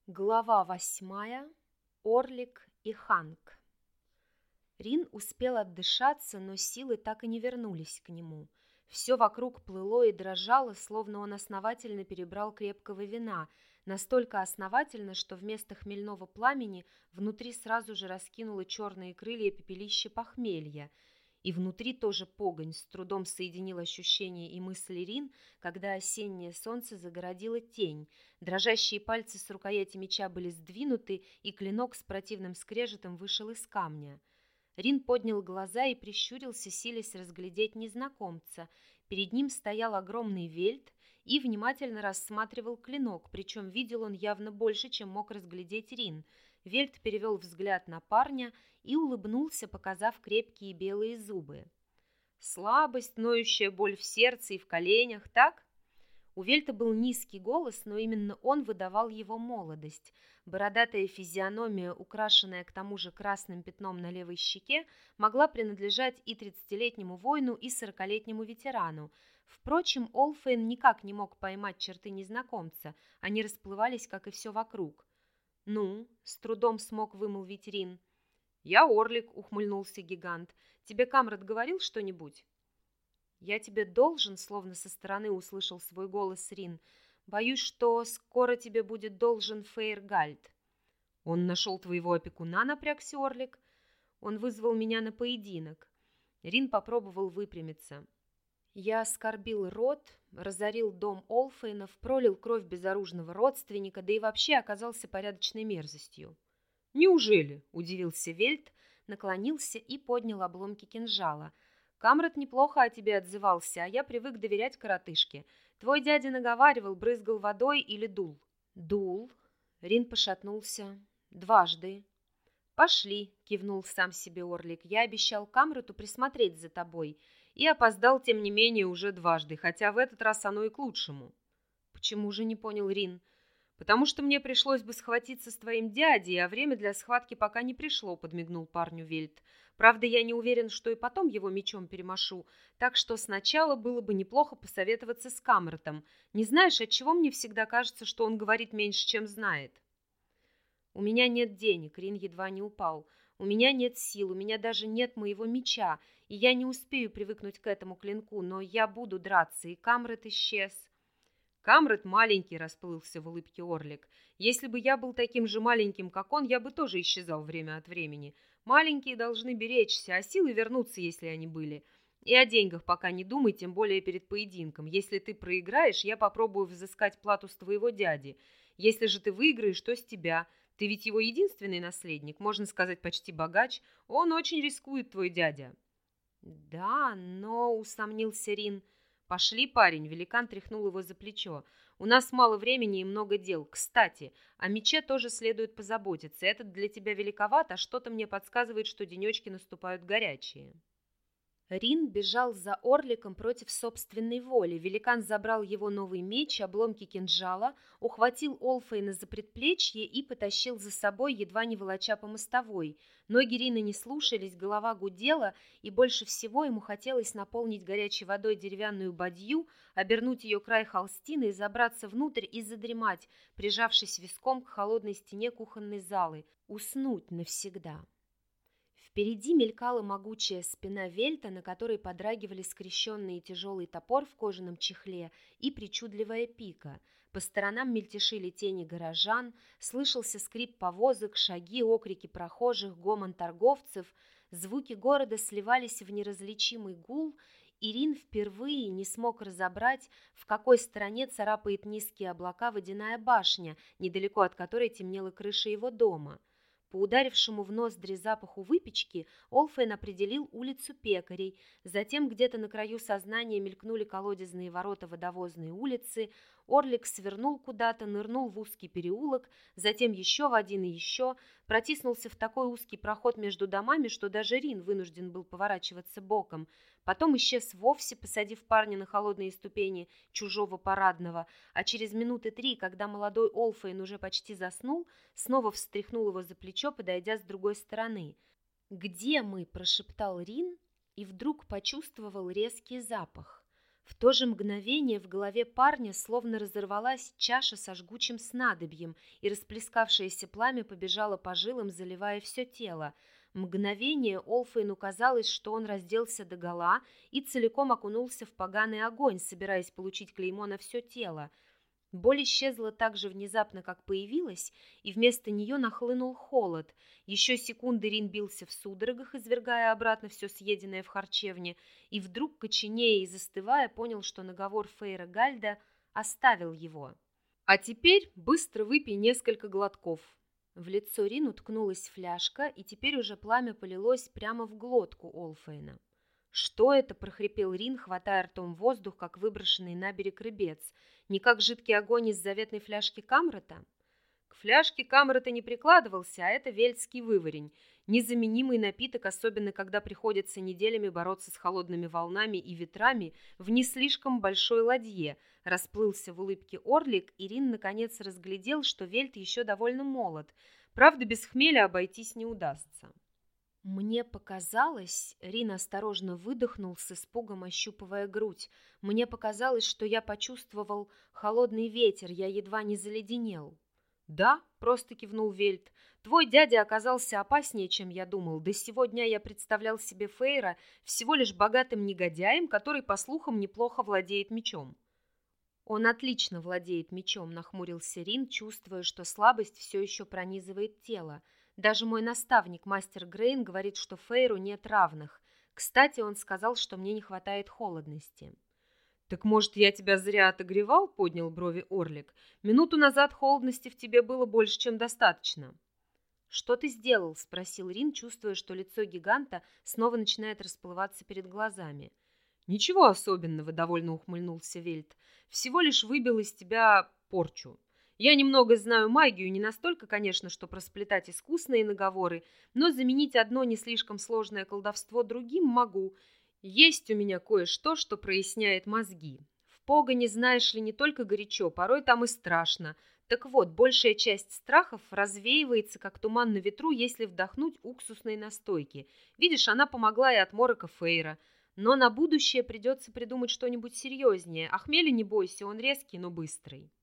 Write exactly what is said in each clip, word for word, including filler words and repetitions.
Глава восьмая. Орлик и Ханк. Рин успел отдышаться, но силы так и не вернулись к нему. Все вокруг плыло и дрожало, словно он основательно перебрал крепкого вина, настолько основательно, что вместо хмельного пламени внутри сразу же раскинуло черные крылья пепелище похмелья. И внутри тоже погонь, с трудом соединил ощущения и мысли Рин, когда осеннее солнце загородило тень. Дрожащие пальцы с рукояти меча были сдвинуты, и клинок с противным скрежетом вышел из камня. Рин поднял глаза и прищурился, силясь разглядеть незнакомца. Перед ним стоял огромный вельт и внимательно рассматривал клинок, причем видел он явно больше, чем мог разглядеть Рин. Вельт перевел взгляд на парня и улыбнулся, показав крепкие белые зубы. «Слабость, ноющая боль в сердце и в коленях, так?» У Вельта был низкий голос, но именно он выдавал его молодость. Бородатая физиономия, украшенная к тому же красным пятном на левой щеке, могла принадлежать и тридцатилетнему воину, и сорокалетнему ветерану. Впрочем, Олфейн никак не мог поймать черты незнакомца, они расплывались, как и все вокруг. «Ну?» — с трудом смог вымолвить Рин. «Я Орлик», — ухмыльнулся гигант. «Тебе Камрад говорил что-нибудь?» «Я тебе должен», — словно со стороны услышал свой голос Рин. «Боюсь, что скоро тебе будет должен Фейргальд». «Он нашел твоего опекуна?» — напрягся Орлик. «Он вызвал меня на поединок». Рин попробовал выпрямиться. «Я оскорбил род, разорил дом Олфейнов, пролил кровь безоружного родственника, да и вообще оказался порядочной мерзостью». «Неужели?» — удивился Вельт, наклонился и поднял обломки кинжала. «Камрад неплохо о тебе отзывался, а я привык доверять коротышке. Твой дядя наговаривал, брызгал водой или дул?» «Дул?» — Рин пошатнулся. «Дважды». «Пошли», — кивнул сам себе Орлик. «Я обещал Камраду присмотреть за тобой и опоздал, тем не менее, уже дважды, хотя в этот раз оно и к лучшему». «Почему же?» — не понял Рин. «Потому что мне пришлось бы схватиться с твоим дядей, а время для схватки пока не пришло», — подмигнул парню Вельт. «Правда, я не уверен, что и потом его мечом перемашу, так что сначала было бы неплохо посоветоваться с Камратом. Не знаешь, отчего мне всегда кажется, что он говорит меньше, чем знает?» «У меня нет денег», — Рин едва не упал. «У меня нет сил, у меня даже нет моего меча, и я не успею привыкнуть к этому клинку, но я буду драться, и Камрат исчез». «Камрад маленький», — расплылся в улыбке Орлик. «Если бы я был таким же маленьким, как он, я бы тоже исчезал время от времени. Маленькие должны беречься, а силы вернутся, если они были. И о деньгах пока не думай, тем более перед поединком. Если ты проиграешь, я попробую взыскать плату с твоего дяди. Если же ты выиграешь, то с тебя. Ты ведь его единственный наследник, можно сказать, почти богач. Он очень рискует, твой дядя». «Да, но...» — усомнился Рин. «Пошли, парень», — великан тряхнул его за плечо. «У нас мало времени и много дел. Кстати, о мече тоже следует позаботиться. Этот для тебя великоват, а что-то мне подсказывает, что денечки наступают горячие». Рин бежал за Орликом против собственной воли. Великан забрал его новый меч, обломки кинжала, ухватил Олфейна за предплечье и потащил за собой, едва не волоча по мостовой. Ноги Рина не слушались, голова гудела, и больше всего ему хотелось наполнить горячей водой деревянную бадью, обернуть ее край холстины и забраться внутрь и задремать, прижавшись виском к холодной стене кухонной залы, уснуть навсегда. Впереди мелькала могучая спина Вельта, на которой подрагивали скрещенный тяжелый топор в кожаном чехле и причудливая пика. По сторонам мельтешили тени горожан, слышался скрип повозок, шаги, окрики прохожих, гомон торговцев. Звуки города сливались в неразличимый гул, и Рин впервые не смог разобрать, в какой стороне царапает низкие облака водяная башня, недалеко от которой темнела крыша его дома. По ударившему в ноздри запаху выпечки Олфейн определил улицу Пекарей, затем где-то на краю сознания мелькнули колодезные ворота водовозной улицы, Орлик свернул куда-то, нырнул в узкий переулок, затем еще в один и еще, протиснулся в такой узкий проход между домами, что даже Рин вынужден был поворачиваться боком, потом исчез вовсе, посадив парня на холодные ступени чужого парадного, а через минуты три, когда молодой Олфейн уже почти заснул, снова встряхнул его за плечо, подойдя с другой стороны. «Где мы?» – прошептал Рин и вдруг почувствовал резкий запах. В то же мгновение в голове парня словно разорвалась чаша со жгучим снадобьем, и расплескавшееся пламя побежало по жилам, заливая все тело. Мгновение Олфейну казалось, что он разделся догола и целиком окунулся в поганый огонь, собираясь получить клеймо на все тело. Боль исчезла так же внезапно, как появилась, и вместо нее нахлынул холод. Еще секунды Рин бился в судорогах, извергая обратно все съеденное в харчевне, и вдруг, коченея и застывая, понял, что наговор Фейра Гальда оставил его. «А теперь быстро выпей несколько глотков». В лицо Рин уткнулась фляжка, и теперь уже пламя полилось прямо в глотку Олфейна. «Что это?» – прохрипел Рин, хватая ртом воздух, как выброшенный на берег рыбец. «Не как жидкий огонь из заветной фляжки Камрата?» К фляжке Камрата не прикладывался, а это вельдский выворень. Незаменимый напиток, особенно когда приходится неделями бороться с холодными волнами и ветрами в не слишком большой ладье. Расплылся в улыбке Орлик, и Рин наконец разглядел, что вельд еще довольно молод. Правда, без хмеля обойтись не удастся. «Мне показалось...» — Рин осторожно выдохнул, с испугом ощупывая грудь. «Мне показалось, что я почувствовал холодный ветер, я едва не заледенел». «Да», — просто кивнул Вельт, — «твой дядя оказался опаснее, чем я думал. До сего дня я представлял себе Фейра всего лишь богатым негодяем, который, по слухам, неплохо владеет мечом». «Он отлично владеет мечом», — нахмурился Рин, чувствуя, что слабость все еще пронизывает тело. «Даже мой наставник, мастер Грейн, говорит, что Фейру нет равных. Кстати, он сказал, что мне не хватает холодности». «Так, может, я тебя зря отогревал?» — поднял брови Орлик. «Минуту назад холодности в тебе было больше, чем достаточно». «Что ты сделал?» — спросил Рин, чувствуя, что лицо гиганта снова начинает расплываться перед глазами. «Ничего особенного», — довольно ухмыльнулся Вельт. «Всего лишь выбил из тебя порчу. Я немного знаю магию, не настолько, конечно, что просплетать искусные наговоры, но заменить одно не слишком сложное колдовство другим могу. Есть у меня кое-что, что проясняет мозги. В погоне, знаешь ли, не только горячо, порой там и страшно. Так вот, большая часть страхов развеивается, как туман на ветру, если вдохнуть уксусной настойки. Видишь, она помогла и от морока Фейра. Но на будущее придется придумать что-нибудь серьезнее. А хмеля не бойся, он резкий, но быстрый».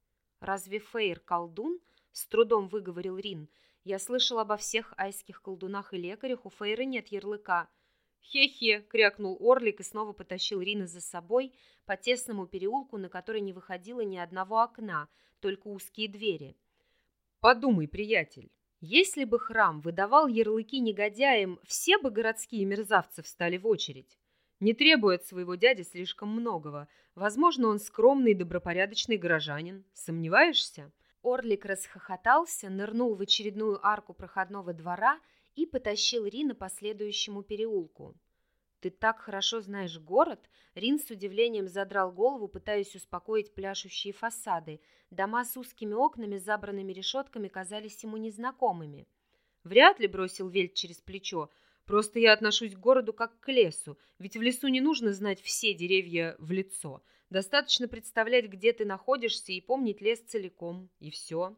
«Разве Фейр колдун?» — с трудом выговорил Рин. «Я слышал обо всех айских колдунах и лекарях, у Фейра нет ярлыка». «Хе-хе!» — крякнул Орлик и снова потащил Рина за собой по тесному переулку, на который не выходило ни одного окна, только узкие двери. «Подумай, приятель, если бы храм выдавал ярлыки негодяям, все бы городские мерзавцы встали в очередь. Не требуя от своего дяди слишком многого. Возможно, он скромный и добропорядочный горожанин. Сомневаешься?» Орлик расхохотался, нырнул в очередную арку проходного двора и потащил Рина по следующему переулку. «Ты так хорошо знаешь город?» Рин с удивлением задрал голову, пытаясь успокоить пляшущие фасады. Дома с узкими окнами, забранными решетками, казались ему незнакомыми. «Вряд ли», — бросил Вельт через плечо. «Просто я отношусь к городу как к лесу, ведь в лесу не нужно знать все деревья в лицо. Достаточно представлять, где ты находишься, и помнить лес целиком, и все».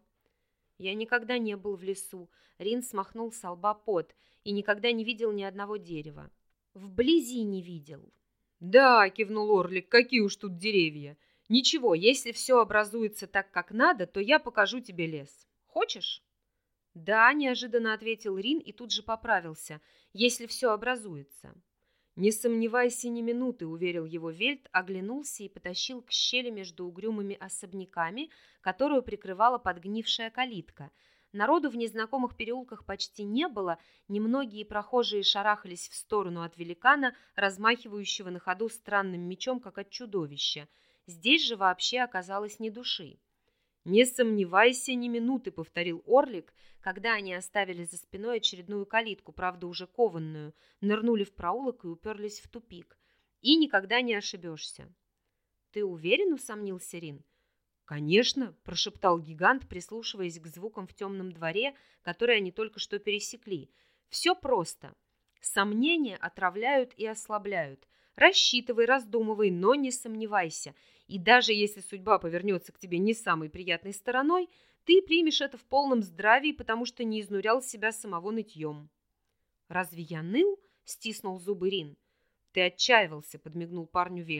«Я никогда не был в лесу», — Рин смахнул со лба пот, «и никогда не видел ни одного дерева». «Вблизи не видел». «Да», — кивнул Орлик, — «какие уж тут деревья. Ничего, если все образуется так, как надо, то я покажу тебе лес. Хочешь?» «Да», — неожиданно ответил Рин и тут же поправился, «если все образуется». «Не сомневайся ни минуты», — уверил его Вельт, оглянулся и потащил к щели между угрюмыми особняками, которую прикрывала подгнившая калитка. Народу в незнакомых переулках почти не было, немногие прохожие шарахались в сторону от великана, размахивающего на ходу странным мечом, как от чудовища. Здесь же вообще оказалось ни души. «Не сомневайся ни минуты», — повторил Орлик, когда они оставили за спиной очередную калитку, правда уже кованную, нырнули в проулок и уперлись в тупик. «И никогда не ошибешься». «Ты уверен?» — усомнился Рин. «Конечно», — прошептал гигант, прислушиваясь к звукам в темном дворе, который они только что пересекли. «Все просто. Сомнения отравляют и ослабляют. Рассчитывай, раздумывай, но не сомневайся. И даже если судьба повернется к тебе не самой приятной стороной, ты примешь это в полном здравии, потому что не изнурял себя самого нытьем». «Разве я ныл?» — стиснул зубы Рин. «Ты отчаивался», — подмигнул парню Вельт.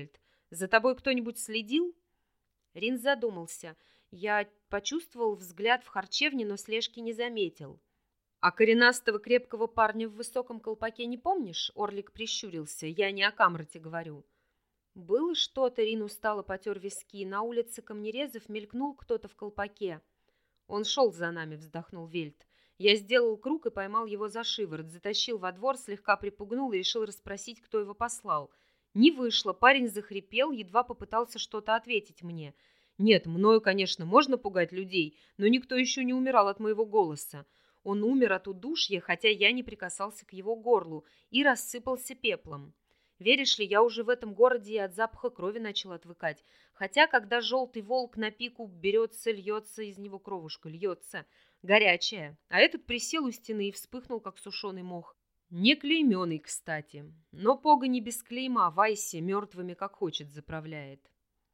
За тобой кто-нибудь следил?» Рин задумался. Я почувствовал взгляд в харчевне, но слежки не заметил. «А коренастого крепкого парня в высоком колпаке не помнишь?» Орлик прищурился. «Я не о Камрате говорю». Было что-то, Рин устало потер виски. На улице Камнерезов мелькнул кто-то в колпаке. «Он шел за нами», — вздохнул Вельт. Я сделал круг и поймал его за шиворот, затащил во двор, слегка припугнул и решил расспросить, кто его послал. Не вышло, парень захрипел, едва попытался что-то ответить мне. Нет, мною, конечно, можно пугать людей, но никто еще не умирал от моего голоса. Он умер от удушья, хотя я не прикасался к его горлу, и рассыпался пеплом. Веришь ли, я уже в этом городе и от запаха крови начал отвыкать. Хотя, когда желтый волк на пику берется, льется из него кровушка, льется, горячая. А этот присел у стены и вспыхнул, как сушеный мох. Не клейменный, кстати. Но пога не без клейма, а Вайсе мертвыми как хочет заправляет.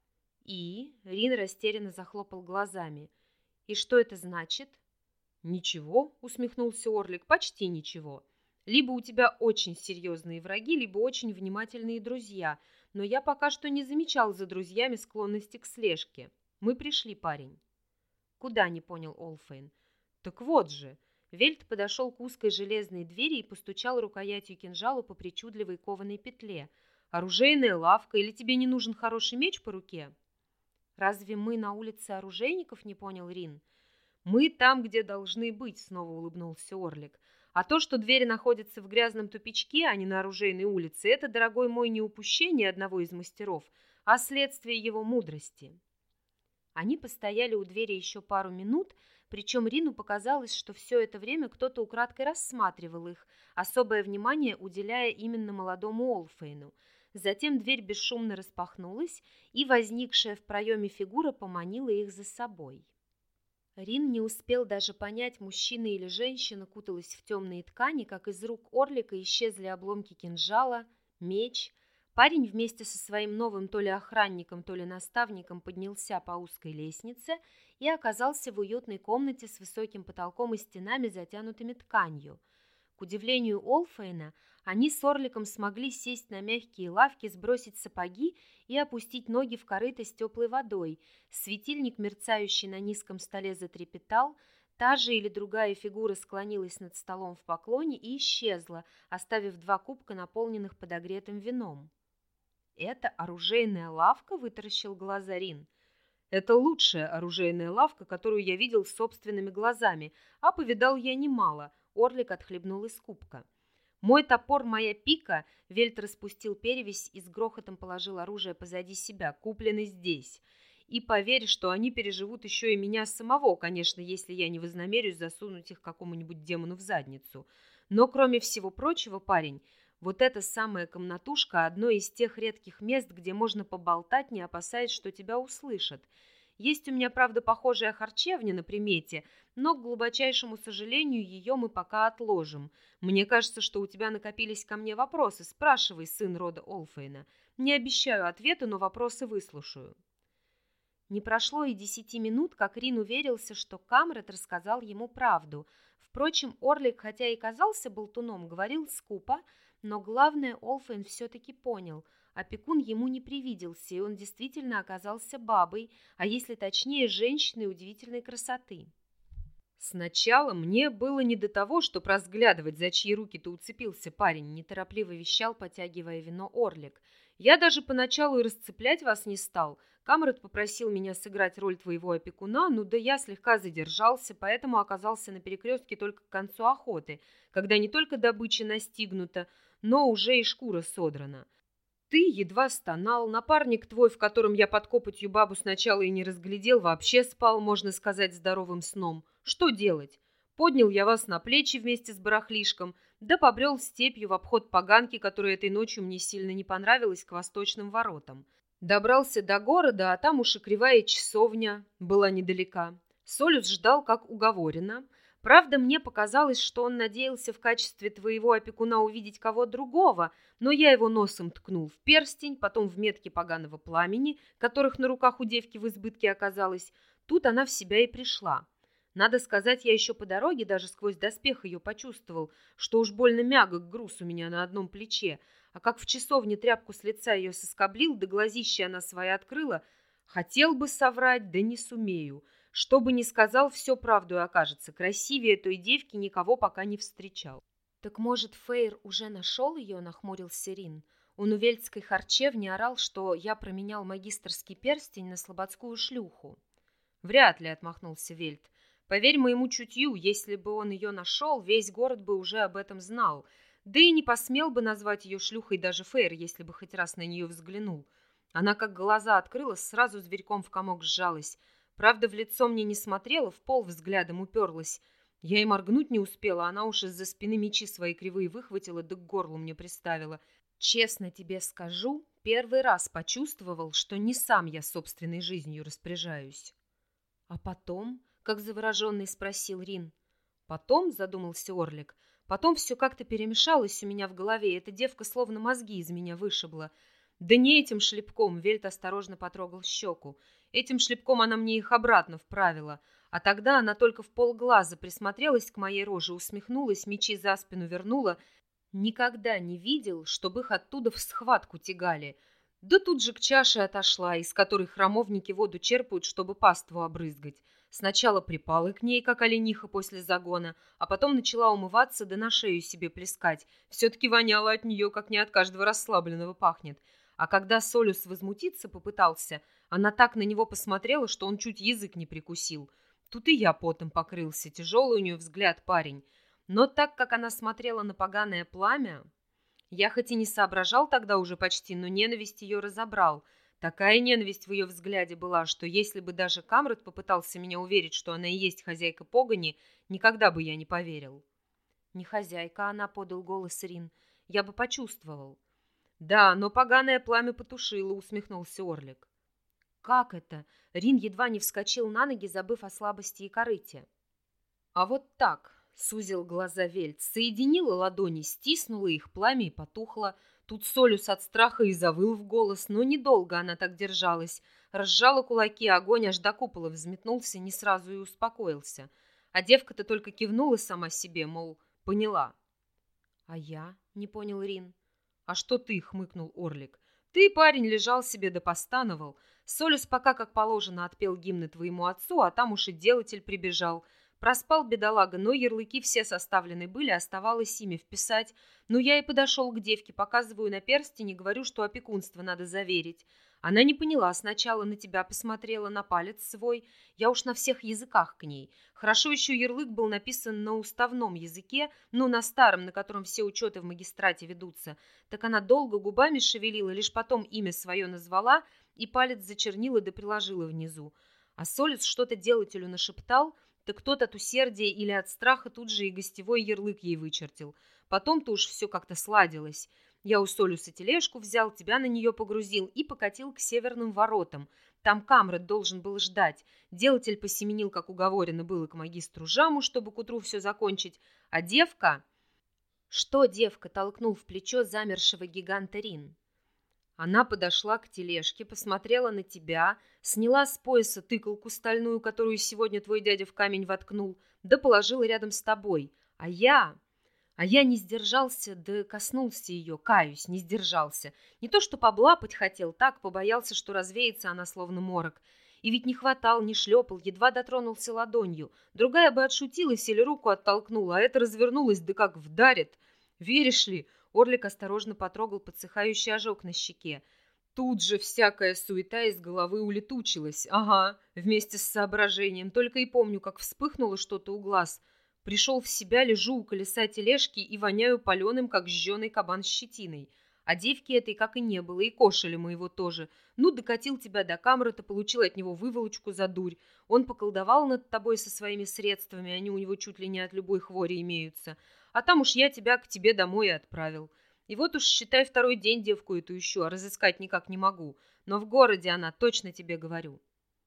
И Рин растерянно захлопал глазами. И что это значит? Ничего, усмехнулся Орлик, почти ничего. Либо у тебя очень серьезные враги, либо очень внимательные друзья. Но я пока что не замечал за друзьями склонности к слежке. Мы пришли, парень. Куда, не понял Олфейн. Так вот же. Вельт подошел к узкой железной двери и постучал рукоятью кинжала по причудливой кованой петле. Оружейная лавка, или тебе не нужен хороший меч по руке? Разве мы на улице оружейников, не понял Рин? Мы там, где должны быть, снова улыбнулся Орлик. А то, что двери находятся в грязном тупичке, а не на оружейной улице, это, дорогой мой, не упущение одного из мастеров, а следствие его мудрости. Они постояли у двери еще пару минут, причем Рину показалось, что все это время кто-то украдкой рассматривал их, особое внимание уделяя именно молодому Олфейну. Затем дверь бесшумно распахнулась, и возникшая в проеме фигура поманила их за собой. Рин не успел даже понять, мужчина или женщина куталась в темные ткани, как из рук Орлика исчезли обломки кинжала, меч. Парень вместе со своим новым то ли охранником, то ли наставником поднялся по узкой лестнице и оказался в уютной комнате с высоким потолком и стенами, затянутыми тканью. К удивлению Олфейна, они с Орликом смогли сесть на мягкие лавки, сбросить сапоги и опустить ноги в корыто с теплой водой. Светильник, мерцающий на низком столе, затрепетал. Та же или другая фигура склонилась над столом в поклоне и исчезла, оставив два кубка, наполненных подогретым вином. «Это оружейная лавка?» — вытаращил глаза Рин. «Это лучшая оружейная лавка, которую я видел собственными глазами, а повидал я немало». Орлик отхлебнул из кубка. «Мой топор, моя пика», — Вельт распустил перевязь и с грохотом положил оружие позади себя, купленный здесь. «И поверь, что они переживут еще и меня самого, конечно, если я не вознамерюсь засунуть их какому-нибудь демону в задницу. Но, кроме всего прочего, парень, вот эта самая комнатушка — одно из тех редких мест, где можно поболтать, не опасаясь, что тебя услышат. Есть у меня, правда, похожая харчевня на примете, но, к глубочайшему сожалению, ее мы пока отложим. Мне кажется, что у тебя накопились ко мне вопросы. Спрашивай, сын рода Олфейна. Не обещаю ответа, но вопросы выслушаю». Не прошло и десяти минут, как Рин уверился, что Камрад рассказал ему правду. Впрочем, Орлик, хотя и казался болтуном, говорил скупо, но главное Олфейн все-таки понял. Опекун ему не привиделся, и он действительно оказался бабой, а если точнее, женщиной удивительной красоты. «Сначала мне было не до того, чтобы разглядывать, за чьи руки-то уцепился парень», неторопливо вещал, потягивая вино Орлик. «Я даже поначалу и расцеплять вас не стал. Камрад попросил меня сыграть роль твоего опекуна, ну да я слегка задержался, поэтому оказался на перекрестке только к концу охоты, когда не только добыча настигнута, но уже и шкура содрана. Ты едва стонал, напарник твой, в котором я под копотью бабу сначала и не разглядел, вообще спал, можно сказать, здоровым сном. Что делать? Поднял я вас на плечи вместе с барахлишком, да побрел степью в обход поганки, которая этой ночью мне сильно не понравилась, к восточным воротам. Добрался до города, а там уж и кривая часовня была недалека. Солюс ждал, как уговорено. Правда, мне показалось, что он надеялся в качестве твоего опекуна увидеть кого другого, но я его носом ткнул в перстень, потом в метки поганого пламени, которых на руках у девки в избытке оказалось. Тут она в себя и пришла. Надо сказать, я еще по дороге даже сквозь доспех ее почувствовал, что уж больно мягок груз у меня на одном плече, а как в часовне тряпку с лица ее соскоблил, да глазища она свои открыла, хотел бы соврать, да не сумею. Что бы ни сказал, все правду и окажется. Красивее той девки никого пока не встречал. Так может, Фейр уже нашел ее, нахмурился Рин. Он у вельтской харчевни орал, что я променял магистерский перстень на слободскую шлюху. Вряд ли, отмахнулся Вельт. Поверь моему чутью, если бы он ее нашел, весь город бы уже об этом знал. Да и не посмел бы назвать ее шлюхой даже Фейр, если бы хоть раз на нее взглянул. Она как глаза открыла, сразу зверьком в комок сжалась. Правда, в лицо мне не смотрела, в пол взглядом уперлась. Я и моргнуть не успела, она уж из-за спины мечи свои кривые выхватила, да к горлу мне приставила. Честно тебе скажу, первый раз почувствовал, что не сам я собственной жизнью распоряжаюсь. А потом, как завороженный спросил Рин. Потом, задумался Орлик, потом все как-то перемешалось у меня в голове, эта девка словно мозги из меня вышибла. Да не этим шлепком, Вельт осторожно потрогал щеку. Этим шлепком она мне их обратно вправила. А тогда она только в полглаза присмотрелась к моей роже, усмехнулась, мечи за спину вернула. Никогда не видел, чтобы их оттуда в схватку тягали. Да тут же к чаше отошла, из которой храмовники воду черпают, чтобы паству обрызгать. Сначала припала к ней, как олениха после загона, а потом начала умываться да на шею себе плескать. Все-таки воняло от нее, как не от каждого расслабленного пахнет. А когда Солюс возмутиться попытался, она так на него посмотрела, что он чуть язык не прикусил. Тут и я потом покрылся, тяжелый у нее взгляд, парень. Но так как она смотрела на поганое пламя, я хоть и не соображал тогда уже почти, но ненависть ее разобрал. Такая ненависть в ее взгляде была, что если бы даже Камрад попытался меня уверить, что она и есть хозяйка погони, никогда бы я не поверил. Не хозяйка она, подал голос Рин, я бы почувствовал. Да, но поганое пламя потушило, усмехнулся Орлик. Как это? Рин едва не вскочил на ноги, забыв о слабости и корыте. А вот так, сузил глаза Вельт, соединила ладони, стиснула их, пламя и потухло. Тут Солюс от страха и завыл в голос, но недолго она так держалась. Разжала кулаки, огонь аж до купола взметнулся, не сразу и успокоился. А девка-то только кивнула сама себе, мол, поняла. А я? Не понял Рин. А что ты? Хмыкнул Орлик. Ты, парень, лежал себе да постановал. Солюс пока, как положено, отпел гимны твоему отцу, а там уж и делатель прибежал. Проспал бедолага, но ярлыки все составлены были, оставалось имя вписать. Ну, я и подошел к девке, показываю на перстень и говорю, что опекунство надо заверить. Она не поняла, сначала на тебя посмотрела, на палец свой. Я уж на всех языках к ней. Хорошо еще ярлык был написан на уставном языке, ну, на старом, на котором все учеты в магистрате ведутся. Так она долго губами шевелила, лишь потом имя свое назвала и палец зачернила да приложила внизу. А Солюс что-то делателю нашептал, так тот от усердия или от страха тут же и гостевой ярлык ей вычертил. Потом-то уж все как-то сладилось. Я у Солюса тележку взял, тебя на нее погрузил и покатил к северным воротам. Там Камрад должен был ждать. Делатель посеменил, как уговорено было, к магистру Жаму, чтобы к утру все закончить. А девка... Что девка? Толкнул в плечо замершего гиганта Рин. Она подошла к тележке, посмотрела на тебя, сняла с пояса тыкалку стальную, которую сегодня твой дядя в камень воткнул, да положила рядом с тобой. А я... А я не сдержался, да коснулся ее, каюсь, не сдержался. Не то что поблапать хотел, так побоялся, что развеется она словно морок. И ведь не хватал, не шлепал, едва дотронулся ладонью. Другая бы отшутилась или руку оттолкнула, а эта развернулась, да как вдарит. Веришь ли? Орлик осторожно потрогал подсыхающий ожог на щеке. Тут же всякая суета из головы улетучилась. Ага, вместе с соображением. Только и помню, как вспыхнуло что-то у глаз. Пришел в себя, лежу у колеса тележки и воняю паленым, как жженый кабан с щетиной. А девки этой как и не было, и кошеля моего тоже. Ну, докатил тебя до Камрата, получил от него выволочку за дурь. Он поколдовал над тобой со своими средствами, они у него чуть ли не от любой хвори имеются. А там уж я тебя к тебе домой и отправил. И вот уж, считай, второй день девку эту ищу, а разыскать никак не могу. Но в городе она, точно тебе говорю.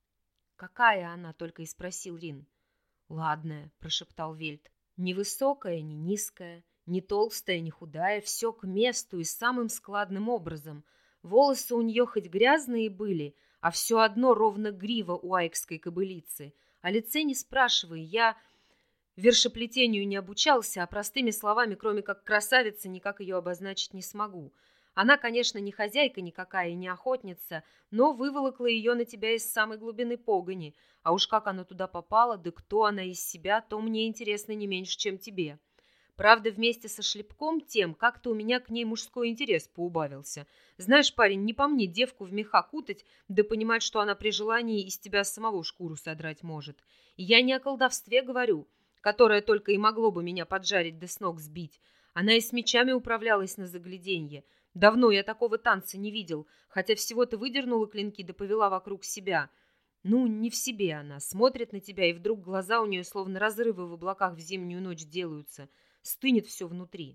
Какая она, только и спросил Рин. Ладная, прошептал Вельт. Ни высокая, ни низкая, ни толстая, ни худая, все к месту и самым складным образом. Волосы у нее хоть грязные были, а все одно ровно грива у айкской кобылицы. О лице не спрашивай, я вершеплетению не обучался, а простыми словами, кроме как красавица, никак ее обозначить не смогу. Она, конечно, не хозяйка никакая и не охотница, но выволокла ее на тебя из самой глубины погони. А уж как она туда попала, да кто она из себя, то мне интересно не меньше, чем тебе. Правда, вместе со шлепком тем как-то у меня к ней мужской интерес поубавился. Знаешь, парень, не по мне девку в меха кутать, да понимать, что она при желании из тебя самого шкуру содрать может. И я не о колдовстве говорю, которое только и могло бы меня поджарить да с ног сбить. Она и с мечами управлялась на загляденье. Давно я такого танца не видел, хотя всего-то выдернула клинки да повела вокруг себя. Ну, не в себе она, смотрит на тебя, и вдруг глаза у нее словно разрывы в облаках в зимнюю ночь делаются. Стынет все внутри.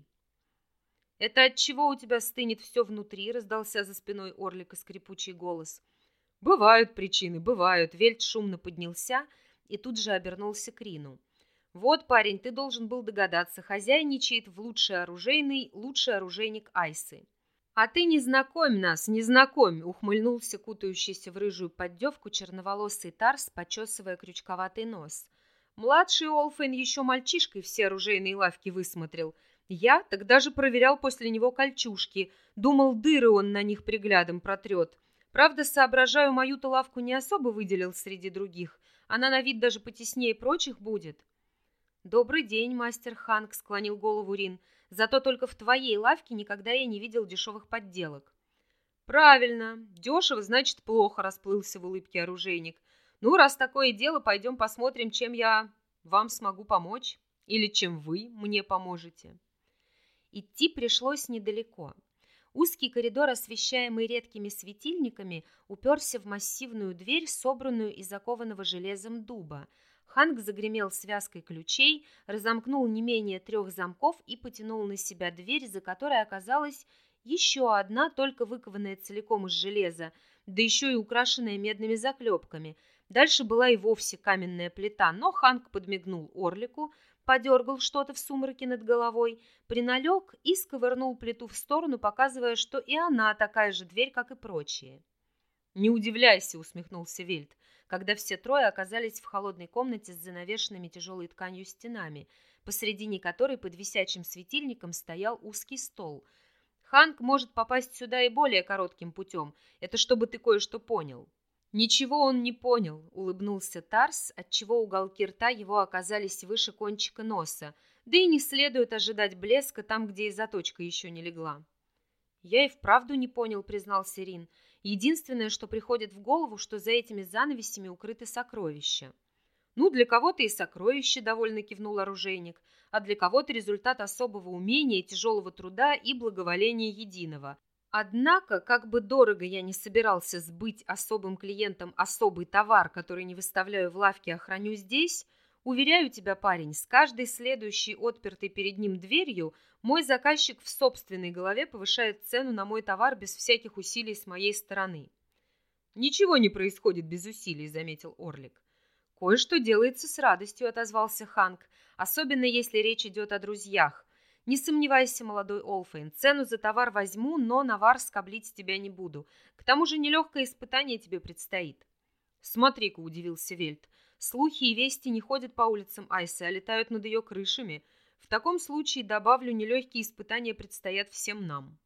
«Это от чего у тебя стынет все внутри?» — раздался за спиной Орлика скрипучий голос. «Бывают причины, бывают». Вельт шумно поднялся и тут же обернулся к Рину. «Вот, парень, ты должен был догадаться, хозяйничает в лучший оружейный, лучший оружейник Айсы». «А ты не знакомь нас, не знакомь!» — ухмыльнулся кутающийся в рыжую поддевку черноволосый Тарс, почесывая крючковатый нос. «Младший Олфейн еще мальчишкой все оружейные лавки высмотрел. Я тогда же проверял после него кольчужки, думал, дыры он на них приглядом протрет. Правда, соображаю, мою-то лавку не особо выделил среди других. Она на вид даже потеснее прочих будет». «Добрый день, мастер Ханк», — склонил голову Рин. «Зато только в твоей лавке никогда я не видел дешевых подделок». «Правильно. Дешево, значит, плохо», — расплылся в улыбке оружейник. «Ну, раз такое дело, пойдем посмотрим, чем я вам смогу помочь. Или чем вы мне поможете». Идти пришлось недалеко. Узкий коридор, освещаемый редкими светильниками, уперся в массивную дверь, собранную из окованного железом дуба. Ханк загремел связкой ключей, разомкнул не менее трех замков и потянул на себя дверь, за которой оказалась еще одна, только выкованная целиком из железа, да еще и украшенная медными заклепками. Дальше была и вовсе каменная плита, но Ханк подмигнул Орлику, подергал что-то в сумраке над головой, приналег и сковырнул плиту в сторону, показывая, что и она такая же дверь, как и прочие. «Не удивляйся», — усмехнулся Вельт, когда все трое оказались в холодной комнате с занавешенными тяжелой тканью стенами, посредине которой под висячим светильником стоял узкий стол. «Ханк может попасть сюда и более коротким путем. Это чтобы ты кое-что понял». «Ничего он не понял», — улыбнулся Тарс, отчего уголки рта его оказались выше кончика носа, да и не следует ожидать блеска там, где и заточка еще не легла. «Я и вправду не понял», — признался Рин. «Единственное, что приходит в голову, что за этими занавесями укрыты сокровища». «Ну, для кого-то и сокровище», — довольно кивнул оружейник, «а для кого-то результат особого умения, тяжелого труда и благоволения единого. Однако, как бы дорого я не собирался сбыть особым клиентам особый товар, который не выставляю в лавке, а храню здесь, уверяю тебя, парень, с каждой следующей отпертой перед ним дверью мой заказчик в собственной голове повышает цену на мой товар без всяких усилий с моей стороны». «Ничего не происходит без усилий», — заметил Орлик. «Кое-что делается с радостью», — отозвался Ханк, «особенно если речь идет о друзьях. Не сомневайся, молодой Олфейн, цену за товар возьму, но навар скоблить тебя не буду. К тому же нелегкое испытание тебе предстоит». «Смотри-ка», — удивился Вельт, «слухи и вести не ходят по улицам Айсы, а летают над ее крышами. В таком случае, добавлю, нелегкие испытания предстоят всем нам».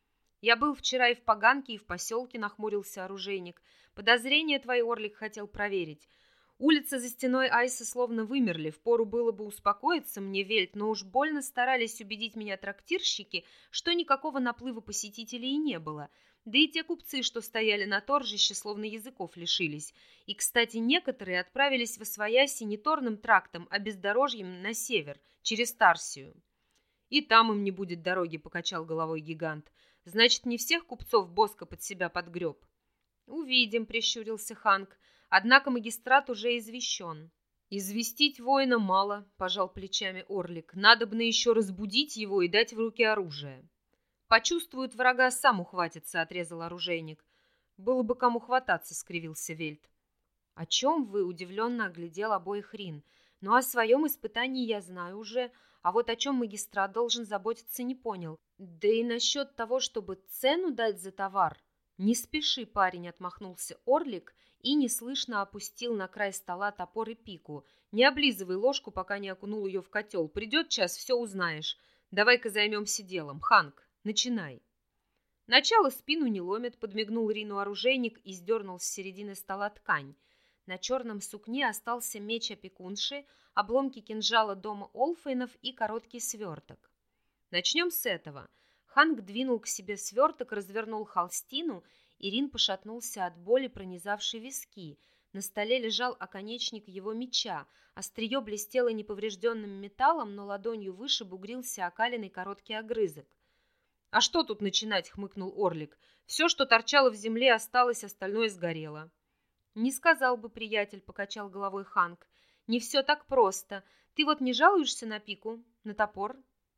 «Я был вчера и в Поганке, и в поселке», — нахмурился оружейник. «Подозрения твои, Орлик, хотел проверить. Улицы за стеной Айсы словно вымерли. Впору было бы успокоиться мне, Вельт, но уж больно старались убедить меня трактирщики, что никакого наплыва посетителей и не было. Да и те купцы, что стояли на торжище, словно языков лишились. И, кстати, некоторые отправились восвояси не торным трактом, а бездорожьем на север, через Тарсию». «И там им не будет дороги», — покачал головой гигант. «Значит, не всех купцов Боско под себя подгреб?» «Увидим», — прищурился Ханк. «Однако магистрат уже извещен». «Известить воина мало», — пожал плечами Орлик. «Надобно еще разбудить его и дать в руки оружие». «Почувствует врага, сам ухватится», — отрезал оружейник. «Было бы кому хвататься», — скривился Вельт. «О чем вы?» — удивленно оглядел обоих Рин. «Ну, о своем испытании я знаю уже, а вот о чем магистрат должен заботиться, не понял. Да и насчет того, чтобы цену дать за товар». «Не спеши, парень», — отмахнулся Орлик и неслышно опустил на край стола топор и пику. «Не облизывай ложку, пока не окунул ее в котел. Придет час, все узнаешь. Давай-ка займемся делом. Ханк, начинай». Начало спину не ломит, подмигнул Рину оружейник и сдернул с середины стола ткань. На черном сукне остался меч опекунши, обломки кинжала дома Олфейнов и короткий сверток. Начнем с этого. Ханк двинул к себе сверток, развернул холстину, и Рин пошатнулся от боли, пронизавшей виски. На столе лежал оконечник его меча, острие блестело неповрежденным металлом, но ладонью выше бугрился окаленный короткий огрызок. «А что тут начинать?» — хмыкнул Орлик. «Все, что торчало в земле, осталось, остальное сгорело». «Не сказал бы, приятель», — покачал головой Ханк. «Не все так просто. Ты вот не жалуешься на пику, на топор?»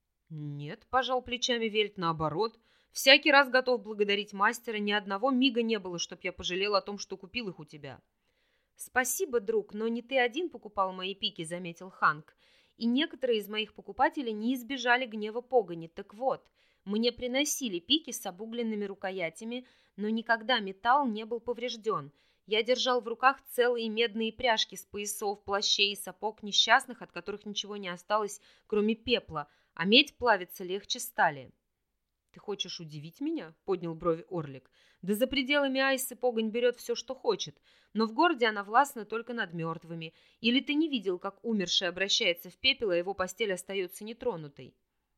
«Нет», — пожал плечами Вельт, — «наоборот. Всякий раз готов благодарить мастера. Ни одного мига не было, чтоб я пожалел о том, что купил их у тебя». «Спасибо, друг, но не ты один покупал мои пики», — заметил Ханк. «И некоторые из моих покупателей не избежали гнева погони. Так вот, мне приносили пики с обугленными рукоятями, но никогда металл не был поврежден. Я держал в руках целые медные пряжки с поясов, плащей и сапог несчастных, от которых ничего не осталось, кроме пепла, а медь плавится легче стали». «Ты хочешь удивить меня?» — поднял брови Орлик. «Да за пределами Айсы погонь берет все, что хочет, но в городе она властна только над мертвыми. Или ты не видел, как умерший обращается в пепел, а его постель остается нетронутой?»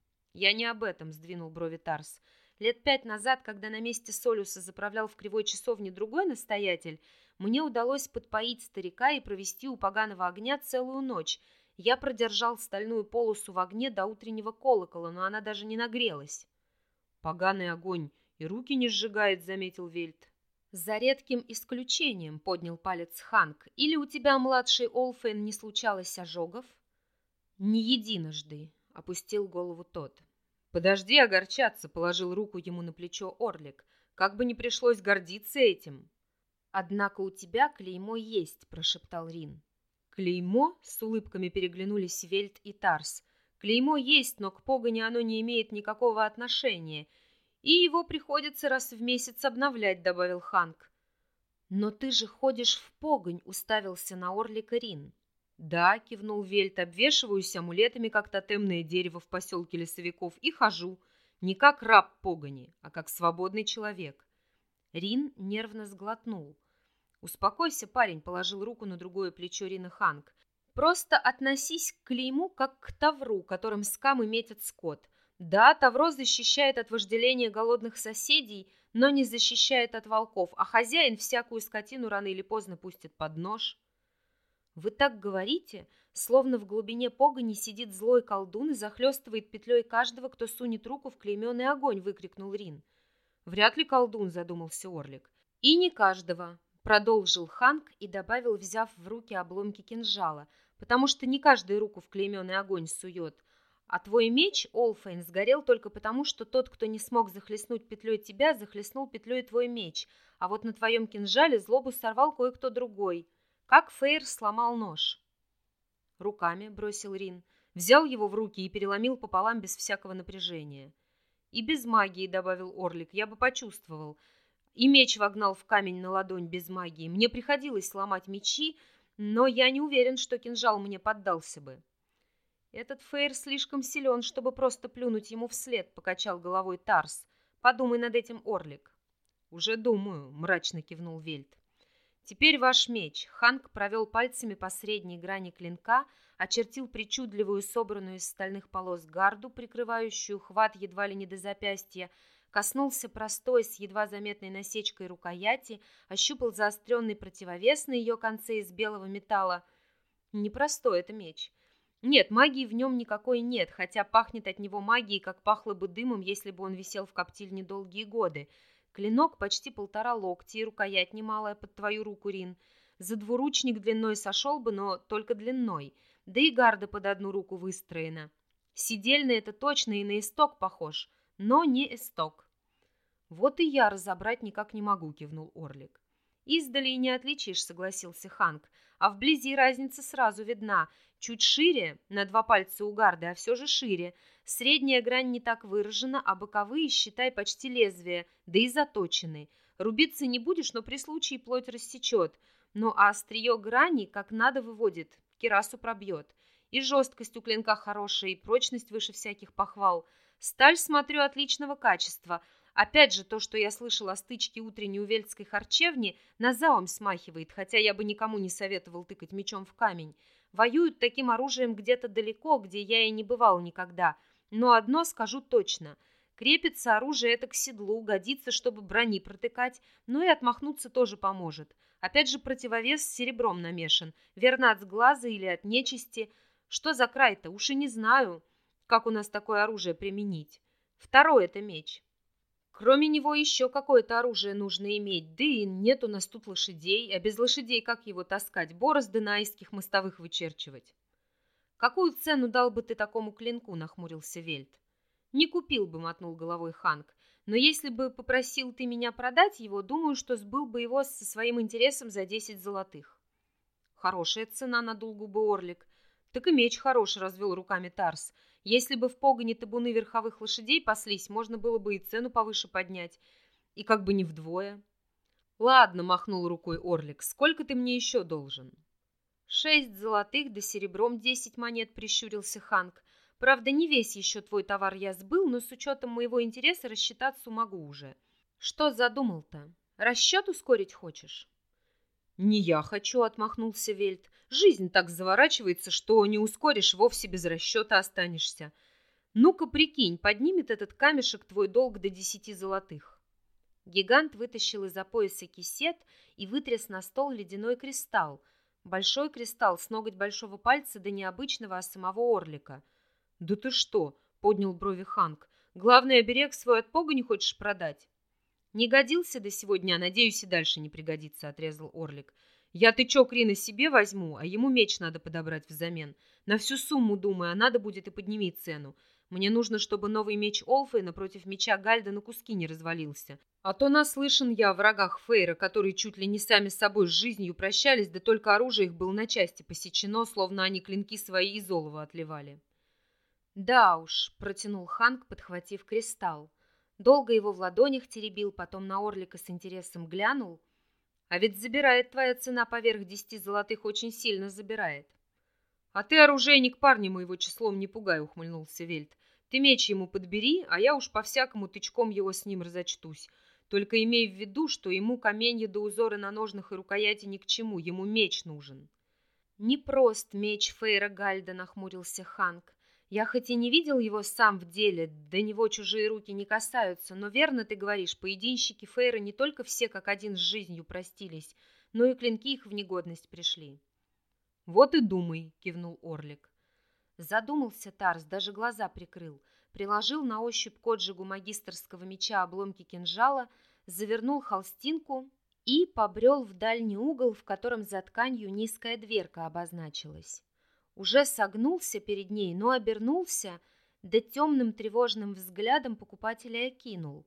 «Я не об этом», — сдвинул брови Тарс. «Лет пять назад, когда на месте Солюса заправлял в кривой часовне другой настоятель, мне удалось подпоить старика и провести у поганого огня целую ночь. Я продержал стальную полосу в огне до утреннего колокола, но она даже не нагрелась». «Поганый огонь и руки не сжигает», — заметил Вельт. «За редким исключением», — поднял палец Ханк. «Или у тебя, младший Олфейн, не случалось ожогов?» «Не единожды», — опустил голову тот. «Подожди огорчаться», — положил руку ему на плечо Орлик. «Как бы не пришлось гордиться этим». «Однако у тебя клеймо есть», — прошептал Рин. «Клеймо?» — с улыбками переглянулись Вельт и Тарс. «Клеймо есть, но к погоне оно не имеет никакого отношения, и его приходится раз в месяц обновлять», — добавил Ханк. «Но ты же ходишь в погонь», — уставился на Орлика Рин. «Да», — кивнул Вельт, — «обвешиваюсь амулетами, как тотемное дерево в поселке лесовиков, и хожу, не как раб погони, а как свободный человек». Рин нервно сглотнул. «Успокойся, парень», — положил руку на другое плечо Рина Ханк. «Просто относись к клейму, как к тавру, которым скамы метят скот. Да, тавро защищает от вожделения голодных соседей, но не защищает от волков, а хозяин всякую скотину рано или поздно пустит под нож». «Вы так говорите, словно в глубине погони сидит злой колдун и захлестывает петлей каждого, кто сунет руку в клейменный огонь», — выкрикнул Рин. «Вряд ли колдун», — задумался Орлик. «И не каждого», — продолжил Ханк и добавил, взяв в руки обломки кинжала, «потому что не каждый руку в клейменный огонь сует. А твой меч, Олфейн, сгорел только потому, что тот, кто не смог захлестнуть петлей тебя, захлестнул петлей твой меч, а вот на твоем кинжале злобу сорвал кое-кто другой. Как Фейр сломал нож». «Руками», — бросил Рин, взял его в руки и переломил пополам без всякого напряжения. «И без магии», — добавил Орлик, — «я бы почувствовал. И меч вогнал в камень на ладонь без магии. Мне приходилось сломать мечи, но я не уверен, что кинжал мне поддался бы». «Этот Фейр слишком силен, чтобы просто плюнуть ему вслед», — покачал головой Тарс. «Подумай над этим, Орлик». «Уже думаю», — мрачно кивнул Вельт. «Теперь ваш меч». Ханк провел пальцами по средней грани клинка, очертил причудливую, собранную из стальных полос гарду, прикрывающую хват едва ли не до запястья, коснулся простой с едва заметной насечкой рукояти, ощупал заостренный противовес на ее конце из белого металла. Непростой это меч. Нет, магии в нем никакой нет, хотя пахнет от него магией, как пахло бы дымом, если бы он висел в коптильне долгие годы. Клинок почти полтора локтя и рукоять немалая под твою руку, Рин. За двуручник длиной сошел бы, но только длиной. Да и гарда под одну руку выстроена. Сидельный это точно и на исток похож, но не исток. «Вот и я разобрать никак не могу», — кивнул Орлик. «Издали и не отличишь», — согласился Ханк, «а вблизи разница сразу видна. Чуть шире, на два пальца у гарды, а все же шире. Средняя грань не так выражена, а боковые, считай, почти лезвия, да и заточены. Рубиться не будешь, но при случае плоть рассечет. Ну а острие грани как надо выводит, кирасу пробьет. И жесткость у клинка хорошая, и прочность выше всяких похвал. Сталь, смотрю, отличного качества, Опять же, то, что я слышал о стычке утренней у вельтской харчевни, назаум смахивает, хотя я бы никому не советовал тыкать мечом в камень. Воюют таким оружием где-то далеко, где я и не бывал никогда. Но одно скажу точно. Крепится оружие это к седлу, годится, чтобы брони протыкать, но и отмахнуться тоже поможет. Опять же, противовес с серебром намешан. Верно, от сглаза или от нечисти. Что за край-то? Уж и не знаю, как у нас такое оружие применить. Второй это меч. Кроме него еще какое-то оружие нужно иметь, да и нет у нас тут лошадей, а без лошадей как его таскать, борозды на айских мостовых вычерчивать? Какую цену дал бы ты такому клинку, нахмурился Вельт. Не купил бы, мотнул головой Ханк, но если бы попросил ты меня продать его, думаю, что сбыл бы его со своим интересом за десять золотых. Хорошая цена, надул губы Орлик. Так и меч хороший, развел руками Тарс. Если бы в погоне табуны верховых лошадей паслись, можно было бы и цену повыше поднять. И как бы не вдвое. Ладно, махнул рукой Орлик, сколько ты мне еще должен? Шесть золотых, да серебром десять монет, прищурился Ханк. Правда, не весь еще твой товар я сбыл, но с учетом моего интереса рассчитаться могу уже. Что задумал-то? Расчет ускорить хочешь? «Не я хочу», — отмахнулся Вельт. «Жизнь так заворачивается, что не ускоришь, вовсе без расчета останешься. Ну-ка, прикинь, поднимет этот камешек твой долг до десяти золотых». Гигант вытащил из-за пояса кисет и вытряс на стол ледяной кристалл. Большой кристалл с ноготь большого пальца до необычного, а самого Орлика. «Да ты что?» — поднял брови Ханк. «Главный оберег свой от погони хочешь продать?» «Не годился до сегодня, а надеюсь, и дальше не пригодится», — отрезал Орлик. «Я тычок Рина себе возьму, а ему меч надо подобрать взамен. На всю сумму, думаю, а надо будет и подними цену. Мне нужно, чтобы новый меч Олфейна против меча Гальда на куски не развалился. А то наслышан я о врагах Фейра, которые чуть ли не сами с собой с жизнью прощались, да только оружие их было на части посечено, словно они клинки свои из олова отливали». «Да уж», — протянул Ханк, подхватив кристалл. Долго его в ладонях теребил, потом на Орлика с интересом глянул. «А ведь забирает твоя цена поверх десяти золотых, очень сильно забирает». «А ты, оружейник, парня моего числом не пугай», — ухмыльнулся Вельт. «Ты меч ему подбери, а я уж по-всякому тычком его с ним разочтусь. Только имей в виду, что ему каменья да узоры на ножнах и рукояти ни к чему, ему меч нужен». «Не прост меч Фейра Гальда», — нахмурился Ханк. «Я хоть и не видел его сам в деле, до него чужие руки не касаются, но верно ты говоришь, поединщики Фейра не только все как один с жизнью простились, но и клинки их в негодность пришли». «Вот и думай», — кивнул Орлик. Задумался Тарс, даже глаза прикрыл, приложил на ощупь к отжигу магистерского меча обломки кинжала, завернул холстинку и побрел в дальний угол, в котором за тканью низкая дверка обозначилась. Уже согнулся перед ней, но обернулся, да темным тревожным взглядом покупателя окинул.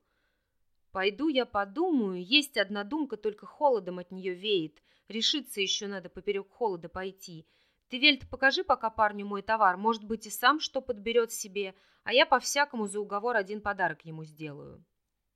«Пойду я подумаю, есть одна думка, только холодом от нее веет. Решиться еще надо поперек холода пойти. Ты, Вельт, покажи пока парню мой товар, может быть, и сам что подберет себе, а я по-всякому за уговор один подарок ему сделаю».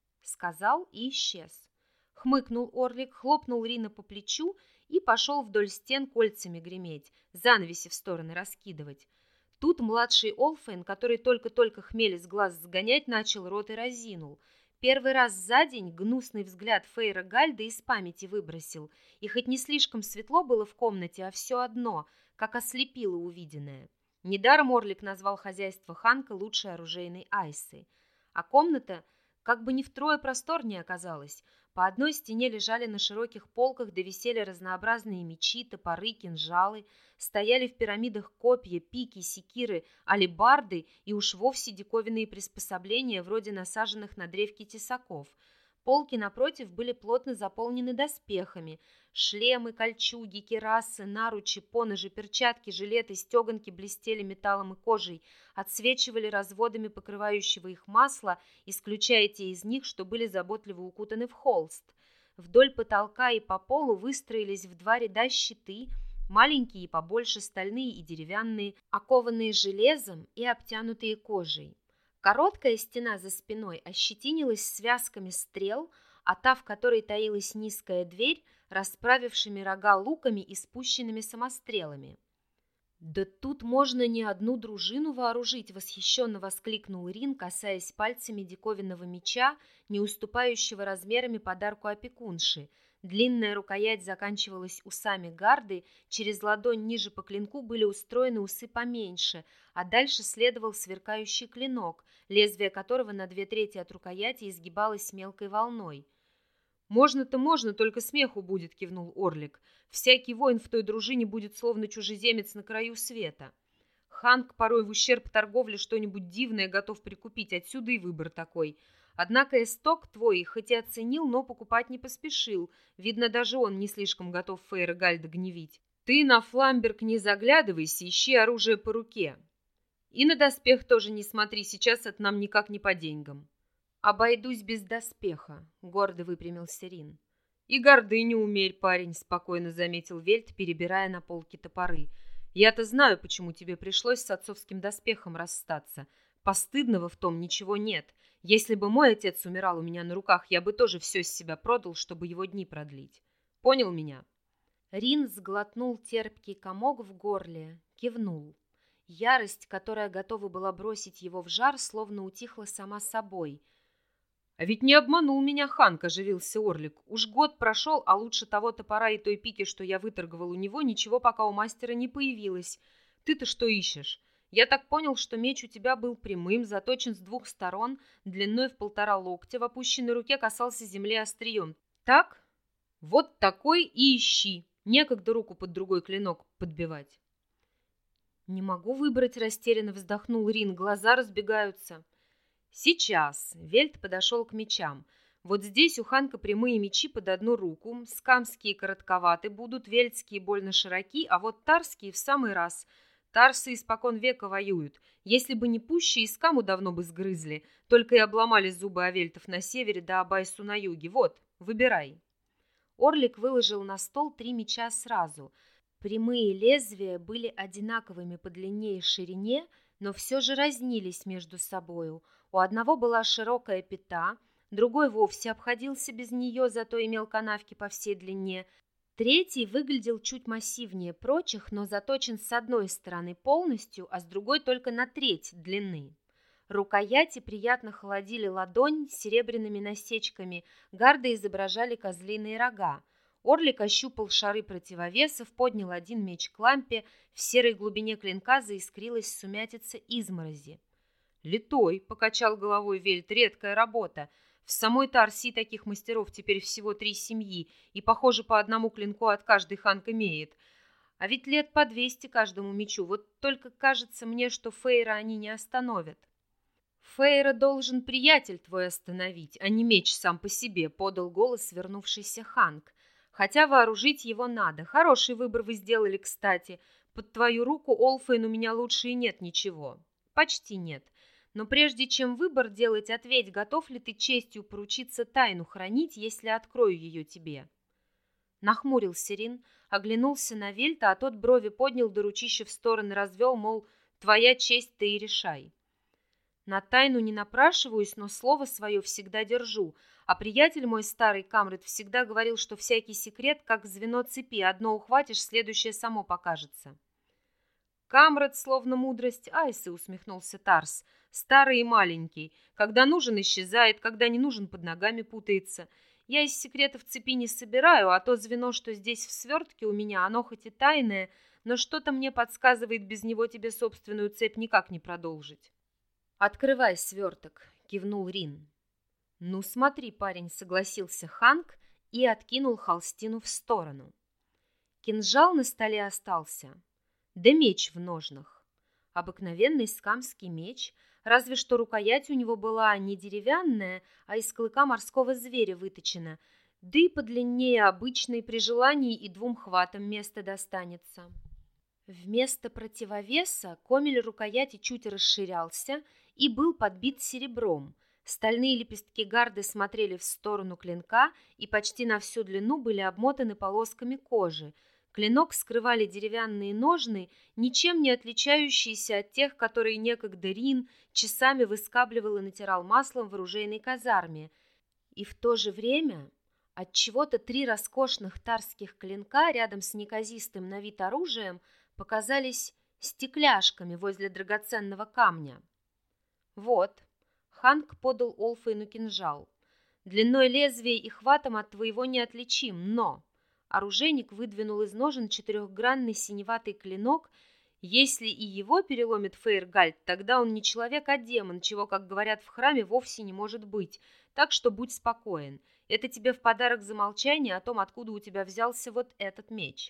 Сказал и исчез. Хмыкнул Орлик, хлопнул Рина по плечу и пошел вдоль стен кольцами греметь, занавеси в стороны раскидывать. Тут младший Олфейн, который только-только хмель из глаз сгонять начал, рот и разинул. Первый раз за день гнусный взгляд Фейра Гальда из памяти выбросил, и хоть не слишком светло было в комнате, а все одно, как ослепило увиденное. Недаром Орлик назвал хозяйство Ханка лучшей оружейной Айсы. А комната как бы не втрое просторнее оказалась. По одной стене лежали на широких полках, да висели разнообразные мечи, топоры, кинжалы, стояли в пирамидах копья, пики, секиры, алебарды и уж вовсе диковинные приспособления, вроде насаженных на древки тесаков. Полки напротив были плотно заполнены доспехами. Шлемы, кольчуги, кирасы, наручи, поножи, перчатки, жилеты, стеганки блестели металлом и кожей, отсвечивали разводами покрывающего их масла, исключая те из них, что были заботливо укутаны в холст. Вдоль потолка и по полу выстроились в два ряда щиты, маленькие и побольше, стальные и деревянные, окованные железом и обтянутые кожей. Короткая стена за спиной ощетинилась связками стрел, а та, в которой таилась низкая дверь, расправившими рога луками и спущенными самострелами. «Да тут можно не одну дружину вооружить!» — восхищенно воскликнул Рин, касаясь пальцами диковинного меча, не уступающего размерами подарку опекунши. Длинная рукоять заканчивалась усами гарды, через ладонь ниже по клинку были устроены усы поменьше, а дальше следовал сверкающий клинок, лезвие которого на две трети от рукояти изгибалось мелкой волной. «Можно-то можно, только смеху будет», — кивнул Орлик. «Всякий воин в той дружине будет словно чужеземец на краю света. Ханк порой в ущерб торговле что-нибудь дивное готов прикупить, отсюда и выбор такой. Однако эсток твой хоть и оценил, но покупать не поспешил. Видно, даже он не слишком готов Фейра Гальда гневить. Ты на Фламберг не заглядывайся, ищи оружие по руке. И на доспех тоже не смотри, сейчас это нам никак не по деньгам». «Обойдусь без доспеха», — гордо выпрямился Рин. «И гордыню умерь, парень», — спокойно заметил Вельт, перебирая на полке топоры. «Я-то знаю, почему тебе пришлось с отцовским доспехом расстаться. Постыдного в том ничего нет. Если бы мой отец умирал у меня на руках, я бы тоже все с себя продал, чтобы его дни продлить. Понял меня?» Рин сглотнул терпкий комок в горле, кивнул. Ярость, которая готова была бросить его в жар, словно утихла сама собой. «А ведь не обманул меня Ханк», — оживился Орлик. «Уж год прошел, а лучше того топора и той пики, что я выторговал у него, ничего пока у мастера не появилось. Ты-то что ищешь? Я так понял, что меч у тебя был прямым, заточен с двух сторон, длиной в полтора локтя, в опущенной руке касался земли острием. Так? Вот такой и ищи. Некогда руку под другой клинок подбивать». «Не могу выбрать», — растерянно вздохнул Рин, глаза разбегаются. «Сейчас». Вельт подошел к мечам. «Вот здесь у Ханка прямые мечи под одну руку, скамские коротковаты будут, вельтские больно широки, а вот тарские в самый раз. Тарсы испокон века воюют. Если бы не пуще, и скаму давно бы сгрызли, только и обломали зубы авельтов на севере да Абайсу на юге. Вот, выбирай». Орлик выложил на стол три меча сразу. Прямые лезвия были одинаковыми по длине и ширине, но все же разнились между собою. У одного была широкая пята, другой вовсе обходился без нее, зато имел канавки по всей длине. Третий выглядел чуть массивнее прочих, но заточен с одной стороны полностью, а с другой только на треть длины. Рукояти приятно холодили ладонь серебряными насечками, гарды изображали козлиные рога. Орлик ощупал шары противовесов, поднял один меч к лампе, в серой глубине клинка заискрилась сумятица изморози. «Литой», — покачал головой Вельт, — «редкая работа. В самой Тарсии таких мастеров теперь всего три семьи, и, похоже, по одному клинку от каждой Ханк имеет. А ведь лет по двести каждому мечу, вот только кажется мне, что Фейра они не остановят». «Фейра должен приятель твой остановить, а не меч сам по себе», — подал голос вернувшийся Ханк. «Хотя вооружить его надо. Хороший выбор вы сделали, кстати. Под твою руку, Олфейн, у меня лучше и нет ничего. Почти нет. Но прежде чем выбор делать, ответь, готов ли ты честью поручиться тайну хранить, если открою ее тебе?» Нахмурился Рин, оглянулся на Вельта, а тот брови поднял, да ручище в стороны развел, мол, твоя честь, ты и решай. «На тайну не напрашиваюсь, но слово свое всегда держу. А приятель мой старый Камрет всегда говорил, что всякий секрет, как звено цепи, одно ухватишь, следующее само покажется». «Камрет, словно мудрость Айсы», — усмехнулся Тарс, — «старый и маленький. Когда нужен, исчезает, когда не нужен, под ногами путается. Я из секретов цепи не собираю, а то звено, что здесь в свертке у меня, оно хоть и тайное, но что-то мне подсказывает, без него тебе собственную цепь никак не продолжить». «Открывай сверток», — кивнул Рин. «Ну смотри, парень», — согласился Ханк и откинул холстину в сторону. Кинжал на столе остался, да меч в ножнах. Обыкновенный скамский меч, разве что рукоять у него была не деревянная, а из клыка морского зверя выточена, да и подлиннее обычной, при желании и двум хватам место достанется. Вместо противовеса комель рукояти чуть расширялся и был подбит серебром. Стальные лепестки гарды смотрели в сторону клинка и почти на всю длину были обмотаны полосками кожи. Клинок скрывали деревянные ножны, ничем не отличающиеся от тех, которые некогда Рин часами выскабливал и натирал маслом в оружейной казарме. И в то же время отчего-то три роскошных тарских клинка рядом с неказистым на вид оружием показались стекляшками возле драгоценного камня. Вот, Ханк подал Олфейну кинжал. Длиной лезвия и хватом от твоего не отличим, но... Оружейник выдвинул из ножен четырехгранный синеватый клинок. Если и его переломит Фейргальд, тогда он не человек, а демон, чего, как говорят в храме, вовсе не может быть. Так что будь спокоен. Это тебе в подарок за молчание о том, откуда у тебя взялся вот этот меч.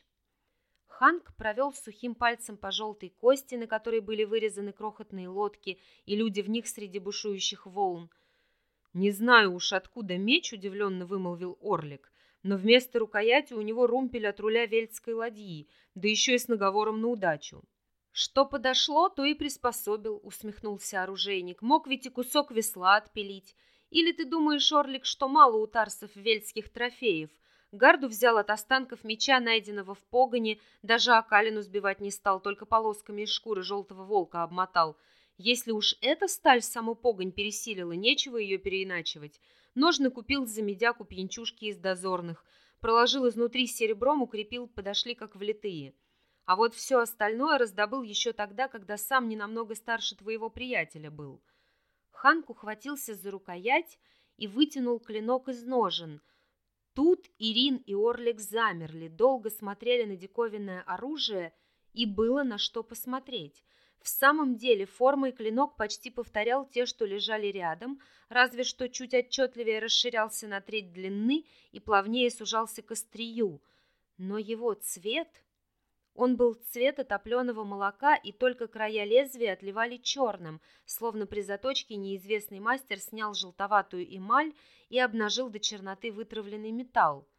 Ханк провел сухим пальцем по желтой кости, на которой были вырезаны крохотные лодки, и люди в них среди бушующих волн. «Не знаю уж, откуда меч», — удивленно вымолвил Орлик, «но вместо рукояти у него румпель от руля вельтской ладьи, да еще и с наговором на удачу». «Что подошло, то и приспособил», — усмехнулся оружейник. «Мог ведь и кусок весла отпилить. Или ты думаешь, Орлик, что мало у тарсов вельтских трофеев? Гарду взял от останков меча, найденного в погоне, даже окалину сбивать не стал, только полосками из шкуры желтого волка обмотал. Если уж эта сталь саму погонь пересилила, нечего ее переиначивать. Ножны купил за медяк у пьянчушки из дозорных, проложил изнутри серебром, укрепил, подошли как влитые. А вот все остальное раздобыл еще тогда, когда сам не намного старше твоего приятеля был». Ханк ухватился за рукоять и вытянул клинок из ножен. Тут Ирин и Орлик замерли, долго смотрели на диковинное оружие, и было на что посмотреть. В самом деле формой клинок почти повторял те, что лежали рядом, разве что чуть отчетливее расширялся на треть длины и плавнее сужался к острию. Но его цвет... Он был цвета топленого молока, и только края лезвия отливали черным, словно при заточке неизвестный мастер снял желтоватую эмаль и обнажил до черноты вытравленный металл.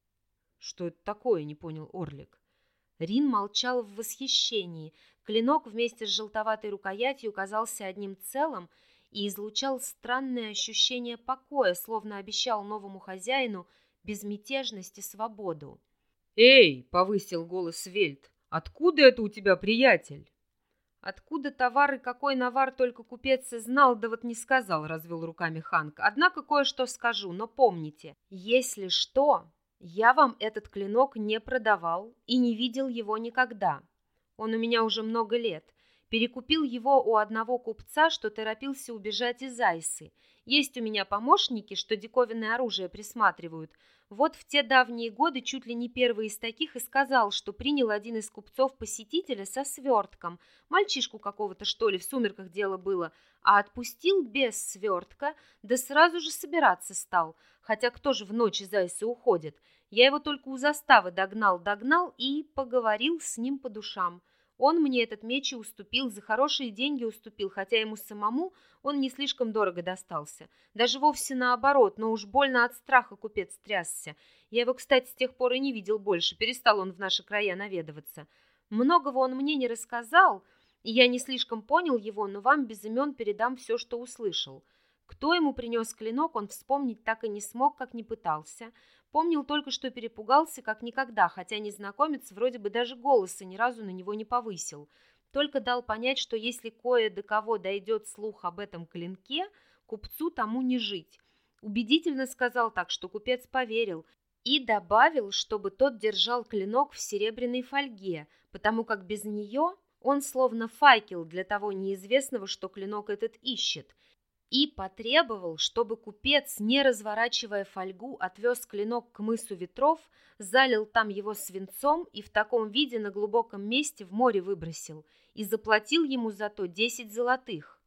«Что это такое?» — не понял Орлик. Рин молчал в восхищении. Клинок вместе с желтоватой рукоятью казался одним целым и излучал странное ощущение покоя, словно обещал новому хозяину безмятежность и свободу. «Эй!» — повысил голос Вельт. «Откуда это у тебя, приятель?» «Откуда товар и какой навар только купец и знал, да вот не сказал», — развел руками Ханк. «Однако кое-что скажу, но помните, если что, я вам этот клинок не продавал и не видел его никогда. Он у меня уже много лет. Перекупил его у одного купца, что торопился убежать из Айсы. Есть у меня помощники, что диковинное оружие присматривают. Вот в те давние годы чуть ли не первый из таких и сказал, что принял один из купцов посетителя со свертком. Мальчишку какого-то, что ли, в сумерках дело было. А отпустил без свертка, да сразу же собираться стал. Хотя кто же в ночь из Айсы уходит? Я его только у заставы догнал-догнал и поговорил с ним по душам. Он мне этот меч и уступил, за хорошие деньги уступил, хотя ему самому он не слишком дорого достался. Даже вовсе наоборот, но уж больно от страха купец трясся. Я его, кстати, с тех пор и не видел больше, перестал он в наши края наведываться. Многого он мне не рассказал, и я не слишком понял его, но вам без имен передам все, что услышал. Кто ему принес клинок, он вспомнить так и не смог, как не пытался. Помнил только, что перепугался как никогда, хотя незнакомец вроде бы даже голоса ни разу на него не повысил. Только дал понять, что если кое до кого дойдет слух об этом клинке, купцу тому не жить. Убедительно сказал так, что купец поверил, и добавил, чтобы тот держал клинок в серебряной фольге, потому как без нее он словно факел для того неизвестного, что клинок этот ищет. И потребовал, чтобы купец, не разворачивая фольгу, отвез клинок к мысу ветров, залил там его свинцом и в таком виде на глубоком месте в море выбросил, и заплатил ему за то десять золотых.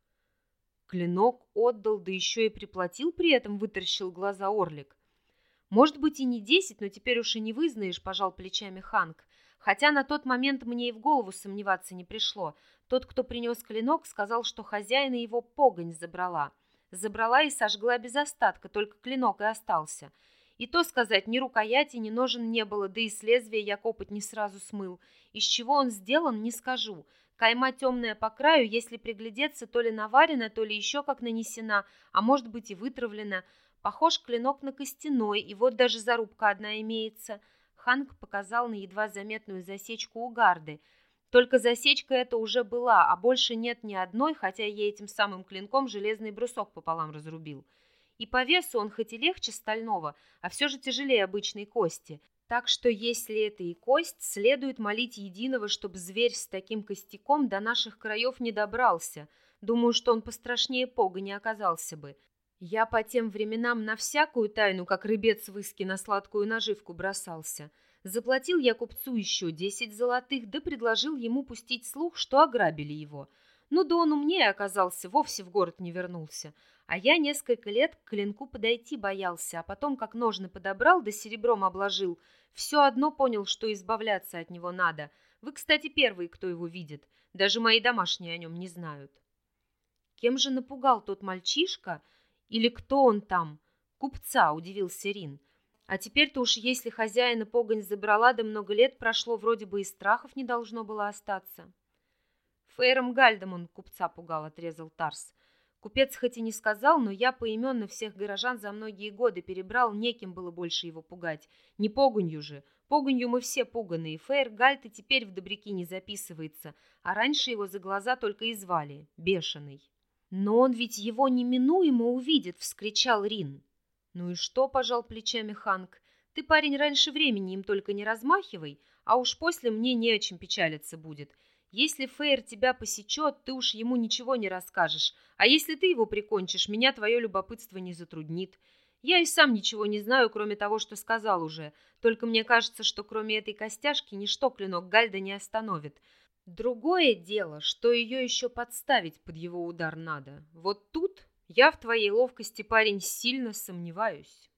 Клинок отдал, да еще и приплатил при этом, вытаращил глаза Орлик. Может быть и не десять, но теперь уж и не вызнаешь, пожал плечами Ханк. Хотя на тот момент мне и в голову сомневаться не пришло. Тот, кто принес клинок, сказал, что хозяина его погонь забрала. Забрала и сожгла без остатка, только клинок и остался. И то сказать, ни рукояти, ни ножен не было, да и с лезвия я копоть не сразу смыл. Из чего он сделан, не скажу. Кайма темная по краю, если приглядеться, то ли наварена, то ли еще как нанесена, а может быть и вытравлена. Похож клинок на костяной, и вот даже зарубка одна имеется. Ханк показал на едва заметную засечку у гарды. Только засечка эта уже была, а больше нет ни одной, хотя я этим самым клинком железный брусок пополам разрубил. И по весу он хоть и легче стального, а все же тяжелее обычной кости. Так что, если это и кость, следует молить единого, чтобы зверь с таким костяком до наших краев не добрался. Думаю, что он пострашнее пога не оказался бы. Я по тем временам на всякую тайну, как рыбец в иске на сладкую наживку бросался. Заплатил я купцу еще десять золотых, да предложил ему пустить слух, что ограбили его. Ну да он умнее оказался, вовсе в город не вернулся. А я несколько лет к клинку подойти боялся, а потом, как ножны подобрал да серебром обложил, все одно понял, что избавляться от него надо. Вы, кстати, первые, кто его видит. Даже мои домашние о нем не знают. Кем же напугал тот мальчишка? Или кто он там? Купца, удивился Рин. А теперь-то уж если хозяина погонь забрала, да много лет прошло, вроде бы и страхов не должно было остаться. Фейром Гальдом он купца пугал, отрезал Тарс. Купец хоть и не сказал, но я поименно всех горожан за многие годы перебрал, неким было больше его пугать. Не погонью же. Погонью мы все пуганые. Фейр Гальд и теперь в добряки не записывается, а раньше его за глаза только и звали — Бешеный. Но он ведь его неминуемо увидит, — вскричал Рин. Ну и что, — пожал плечами Ханк, — ты, парень, раньше времени им только не размахивай, а уж после мне не о чем печалиться будет. Если Фейр тебя посечет, ты уж ему ничего не расскажешь, а если ты его прикончишь, меня твое любопытство не затруднит. Я и сам ничего не знаю, кроме того, что сказал уже, только мне кажется, что кроме этой костяшки ничто клинок Гальда не остановит. Другое дело, что ее еще подставить под его удар надо. Вот тут я в твоей ловкости, парень, сильно сомневаюсь».